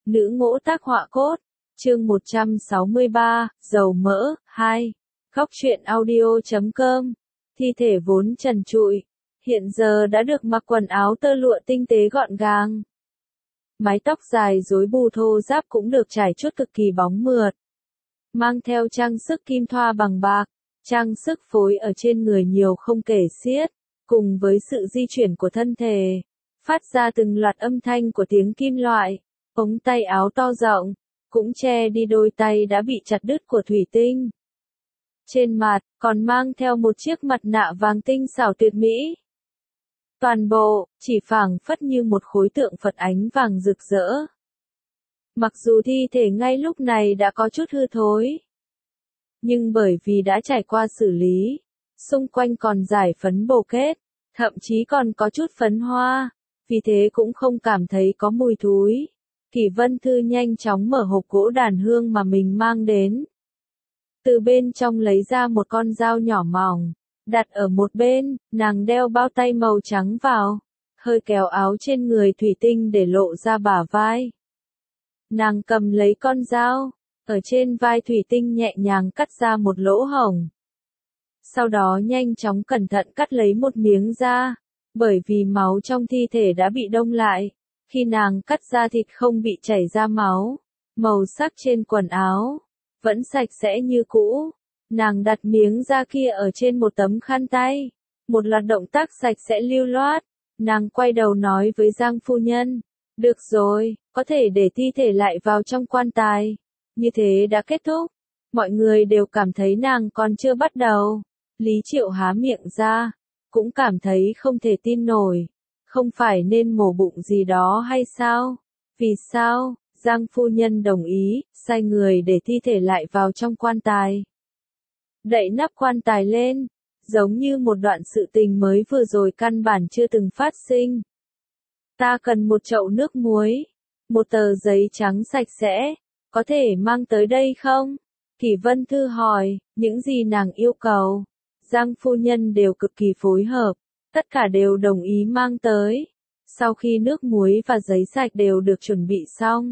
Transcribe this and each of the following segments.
Nữ ngỗ tác họa cốt. Chương 163, dầu mỡ, 2. Góc truyện audio.com. Thi thể vốn trần trụi, hiện giờ đã được mặc quần áo tơ lụa tinh tế gọn gàng. Mái tóc dài rối bù thô ráp cũng được trải chuốt cực kỳ bóng mượt. Mang theo trang sức kim thoa bằng bạc, trang sức phối ở trên người nhiều không kể xiết, cùng với sự di chuyển của thân thể, phát ra từng loạt âm thanh của tiếng kim loại. Ống tay áo to rộng, cũng che đi đôi tay đã bị chặt đứt của thủy tinh. Trên mặt, còn mang theo một chiếc mặt nạ vàng tinh xảo tuyệt mỹ. Toàn bộ, chỉ phảng phất như một khối tượng Phật ánh vàng rực rỡ. Mặc dù thi thể ngay lúc này đã có chút hư thối, nhưng bởi vì đã trải qua xử lý, xung quanh còn rải phấn bồ kết, thậm chí còn có chút phấn hoa, vì thế cũng không cảm thấy có mùi thúi. Kỷ Vân Thư nhanh chóng mở hộp gỗ đàn hương mà mình mang đến. Từ bên trong lấy ra một con dao nhỏ mỏng, đặt ở một bên, nàng đeo bao tay màu trắng vào, hơi kéo áo trên người thủy tinh để lộ ra bả vai. Nàng cầm lấy con dao, ở trên vai thủy tinh nhẹ nhàng cắt ra một lỗ hổng. Sau đó nhanh chóng cẩn thận cắt lấy một miếng da, bởi vì máu trong thi thể đã bị đông lại. Khi nàng cắt ra thịt không bị chảy ra máu, màu sắc trên quần áo vẫn sạch sẽ như cũ. Nàng đặt miếng da kia ở trên một tấm khăn tay, một loạt động tác sạch sẽ lưu loát. Nàng quay đầu nói với Giang phu nhân, được rồi, có thể để thi thể lại vào trong quan tài. Như thế đã kết thúc. Mọi người đều cảm thấy nàng còn chưa bắt đầu. Lý Triệu há miệng ra, cũng cảm thấy không thể tin nổi. Không phải nên mổ bụng gì đó hay sao? Vì sao? Giang phu nhân đồng ý, sai người để thi thể lại vào trong quan tài. Đậy nắp quan tài lên, giống như một đoạn sự tình mới vừa rồi căn bản chưa từng phát sinh. Ta cần một chậu nước muối, một tờ giấy trắng sạch sẽ, có thể mang tới đây không? Kỷ Vân Thư hỏi, những gì nàng yêu cầu. Giang phu nhân đều cực kỳ phối hợp. Tất cả đều đồng ý mang tới. Sau khi nước muối và giấy sạch đều được chuẩn bị xong,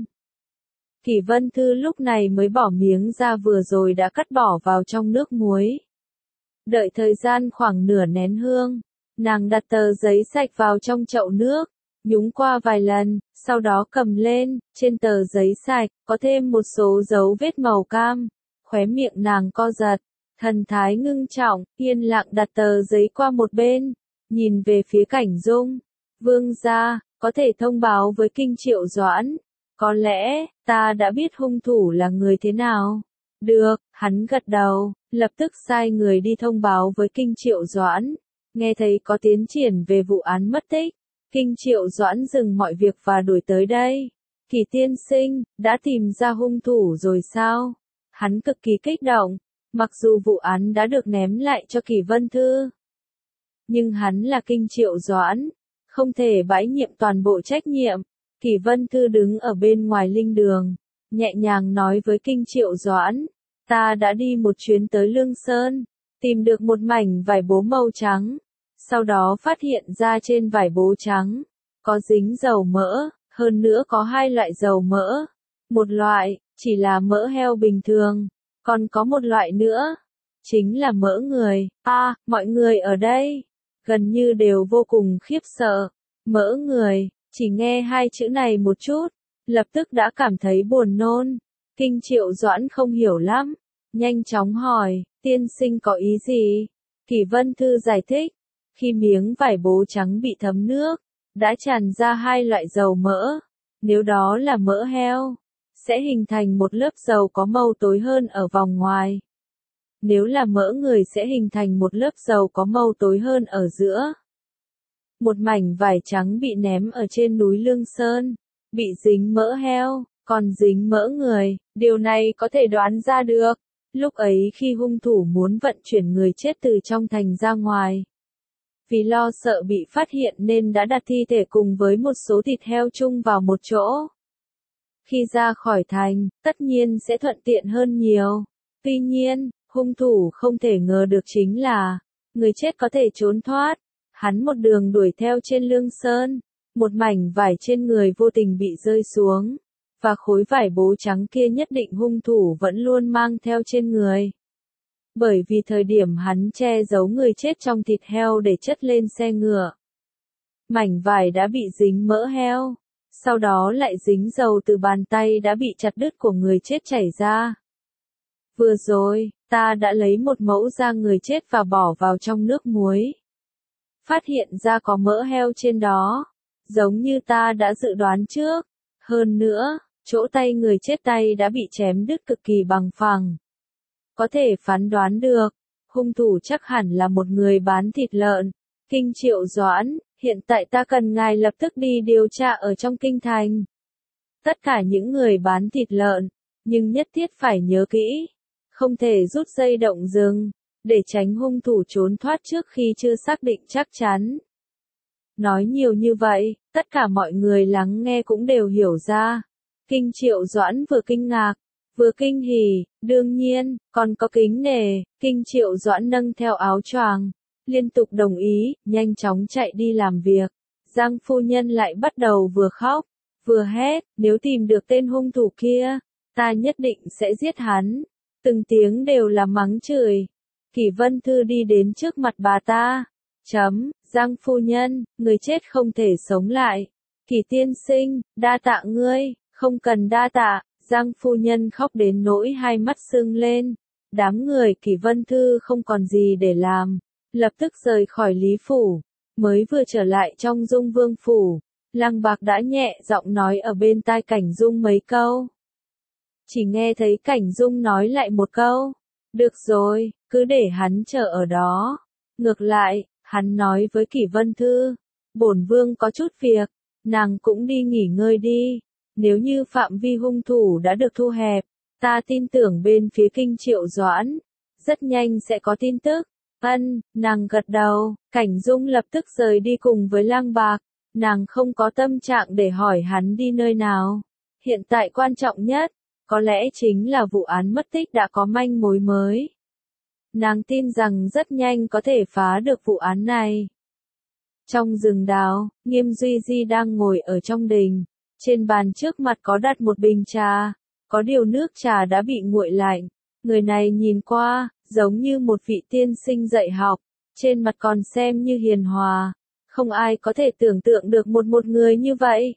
Kỷ Vân Thư lúc này mới bỏ miếng da vừa rồi đã cắt bỏ vào trong nước muối. Đợi thời gian khoảng nửa nén hương, nàng đặt tờ giấy sạch vào trong chậu nước, nhúng qua vài lần, sau đó cầm lên, trên tờ giấy sạch, có thêm một số dấu vết màu cam. Khóe miệng nàng co giật, thần thái ngưng trọng, yên lặng đặt tờ giấy qua một bên. Nhìn về phía Cảnh Dung, vương gia, có thể thông báo với Kinh Triệu Doãn. Có lẽ, ta đã biết hung thủ là người thế nào. Được, hắn gật đầu, lập tức sai người đi thông báo với Kinh Triệu Doãn. Nghe thấy có tiến triển về vụ án mất tích, Kinh Triệu Doãn dừng mọi việc và đuổi tới đây. Kỷ tiên sinh, đã tìm ra hung thủ rồi sao? Hắn cực kỳ kích động, mặc dù vụ án đã được ném lại cho Kỷ Vân Thư. Nhưng hắn là Kinh Triệu Doãn, không thể bãi nhiệm toàn bộ trách nhiệm. Kỷ Vân Thư đứng ở bên ngoài linh đường, nhẹ nhàng nói với Kinh Triệu Doãn, ta đã đi một chuyến tới Lương Sơn, tìm được một mảnh vải bố màu trắng. Sau đó phát hiện ra trên vải bố trắng, có dính dầu mỡ, hơn nữa có hai loại dầu mỡ. Một loại, chỉ là mỡ heo bình thường, còn có một loại nữa, chính là mỡ người. Mọi người ở đây gần như đều vô cùng khiếp sợ. Mỡ người, chỉ nghe hai chữ này một chút, lập tức đã cảm thấy buồn nôn. Kinh Triệu Doãn không hiểu lắm, nhanh chóng hỏi, tiên sinh có ý gì? Kỷ Vân Thư giải thích, khi miếng vải bố trắng bị thấm nước, đã tràn ra hai loại dầu mỡ. Nếu đó là mỡ heo, sẽ hình thành một lớp dầu có màu tối hơn ở vòng ngoài. Nếu là mỡ người sẽ hình thành một lớp dầu có màu tối hơn ở giữa. Một mảnh vải trắng bị ném ở trên núi Lương Sơn, bị dính mỡ heo, còn dính mỡ người, điều này có thể đoán ra được. Lúc ấy khi hung thủ muốn vận chuyển người chết từ trong thành ra ngoài, vì lo sợ bị phát hiện nên đã đặt thi thể cùng với một số thịt heo chung vào một chỗ. Khi ra khỏi thành, tất nhiên sẽ thuận tiện hơn nhiều. Tuy nhiên, hung thủ không thể ngờ được chính là, người chết có thể trốn thoát. Hắn một đường đuổi theo trên Lương Sơn, một mảnh vải trên người vô tình bị rơi xuống. và khối vải bố trắng kia nhất định hung thủ vẫn luôn mang theo trên người. Bởi vì thời điểm hắn che giấu người chết trong thịt heo để chất lên xe ngựa, mảnh vải đã bị dính mỡ heo, sau đó lại dính dầu từ bàn tay đã bị chặt đứt của người chết chảy ra. Vừa rồi, ta đã lấy một mẫu da người chết và bỏ vào trong nước muối. Phát hiện ra có mỡ heo trên đó, giống như ta đã dự đoán trước. Hơn nữa, chỗ tay người chết tay đã bị chém đứt cực kỳ bằng phẳng. Có thể phán đoán được, hung thủ chắc hẳn là một người bán thịt lợn. Kinh Triệu Doãn, hiện tại ta cần ngài lập tức đi điều tra ở trong kinh thành. Tất cả những người bán thịt lợn, nhưng nhất thiết phải nhớ kỹ, không thể rút dây động rừng, để tránh hung thủ trốn thoát trước khi chưa xác định chắc chắn. Nói nhiều như vậy, tất cả mọi người lắng nghe cũng đều hiểu ra. Kinh Triệu Doãn vừa kinh ngạc, vừa kinh hỉ, đương nhiên, còn có kính nể. Kinh Triệu Doãn nâng theo áo choàng, liên tục đồng ý, nhanh chóng chạy đi làm việc. Giang phu nhân lại bắt đầu vừa khóc, vừa hét, nếu tìm được tên hung thủ kia, ta nhất định sẽ giết hắn. Từng tiếng đều là mắng chửi. Kỷ Vân Thư đi đến trước mặt bà ta. Giang phu nhân, người chết không thể sống lại. Kỷ tiên sinh, đa tạ ngươi, không cần đa tạ. Giang phu nhân khóc đến nỗi hai mắt sưng lên. Đám người Kỷ Vân Thư không còn gì để làm, lập tức rời khỏi Lý Phủ. Mới vừa trở lại trong Dung Vương Phủ, Lăng Bạc đã nhẹ giọng nói ở bên tai Cảnh Dung mấy câu. Chỉ nghe thấy Cảnh Dung nói lại một câu, được rồi, cứ để hắn chờ ở đó. Ngược lại, hắn nói với Kỷ Vân Thư, bổn vương có chút việc, nàng cũng đi nghỉ ngơi đi. Nếu như phạm vi hung thủ đã được thu hẹp, ta tin tưởng bên phía Kinh Triệu Doãn rất nhanh sẽ có tin tức. Nàng gật đầu. Cảnh Dung lập tức rời đi cùng với Lăng Bạc. Nàng không có tâm trạng để hỏi hắn đi nơi nào. Hiện tại quan trọng nhất, có lẽ chính là vụ án mất tích đã có manh mối mới. Nàng tin rằng rất nhanh có thể phá được vụ án này. Trong rừng đào, Nghiêm Duy Di đang ngồi ở trong đình. Trên bàn trước mặt có đặt một bình trà, có điều nước trà đã bị nguội lạnh. Người này nhìn qua, giống như một vị tiên sinh dạy học, trên mặt còn xem như hiền hòa. Không ai có thể tưởng tượng được một người như vậy.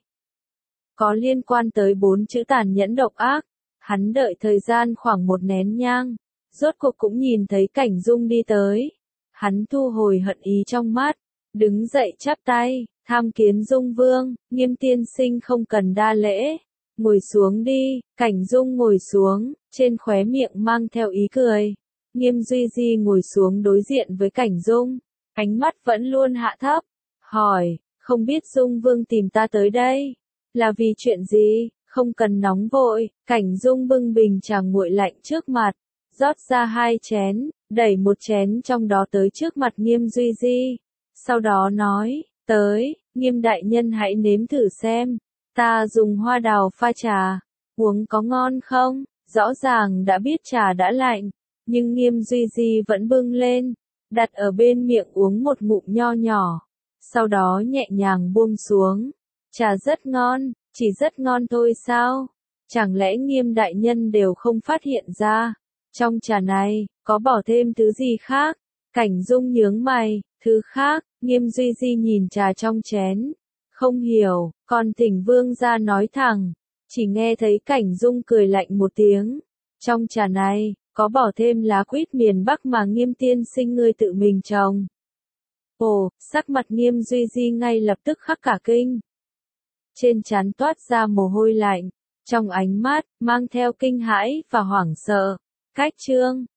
Có liên quan tới 4 chữ tàn nhẫn độc ác, hắn đợi thời gian khoảng một nén nhang, rốt cuộc cũng nhìn thấy Cảnh Dung đi tới. Hắn thu hồi hận ý trong mắt, đứng dậy chắp tay, tham kiến Dung Vương. Nghiêm tiên sinh không cần đa lễ, ngồi xuống đi. Cảnh Dung ngồi xuống, trên khóe miệng mang theo ý cười. Nghiêm Duy Di ngồi xuống đối diện với Cảnh Dung, ánh mắt vẫn luôn hạ thấp, hỏi, không biết Dung Vương tìm ta tới đây, là vì chuyện gì? Không cần nóng vội. Cảnh Dung bưng bình trà nguội lạnh trước mặt, rót ra 2 chén, đẩy một chén trong đó tới trước mặt Nghiêm Duy Di. Sau đó nói, tới, Nghiêm đại nhân hãy nếm thử xem, ta dùng hoa đào pha trà, uống có ngon không? Rõ ràng đã biết trà đã lạnh, nhưng Nghiêm Duy Di vẫn bưng lên, đặt ở bên miệng uống một ngụm nho nhỏ, sau đó nhẹ nhàng buông xuống. Trà rất ngon, chỉ rất ngon thôi sao? Chẳng lẽ Nghiêm đại nhân đều không phát hiện ra, trong trà này, có bỏ thêm thứ gì khác? Cảnh Dung nhướng mày, thứ khác. Nghiêm Duy Di nhìn trà trong chén, không hiểu, còn thỉnh vương ra nói thẳng. Chỉ nghe thấy Cảnh Dung cười lạnh một tiếng. Trong trà này, có bỏ thêm lá quýt miền Bắc mà Nghiêm tiên sinh ngươi tự mình trồng. Ồ, sắc mặt Nghiêm Duy Di ngay lập tức khắc cả kinh. Trên trán toát ra mồ hôi lạnh, trong ánh mắt, mang theo kinh hãi và hoảng sợ. Cách chương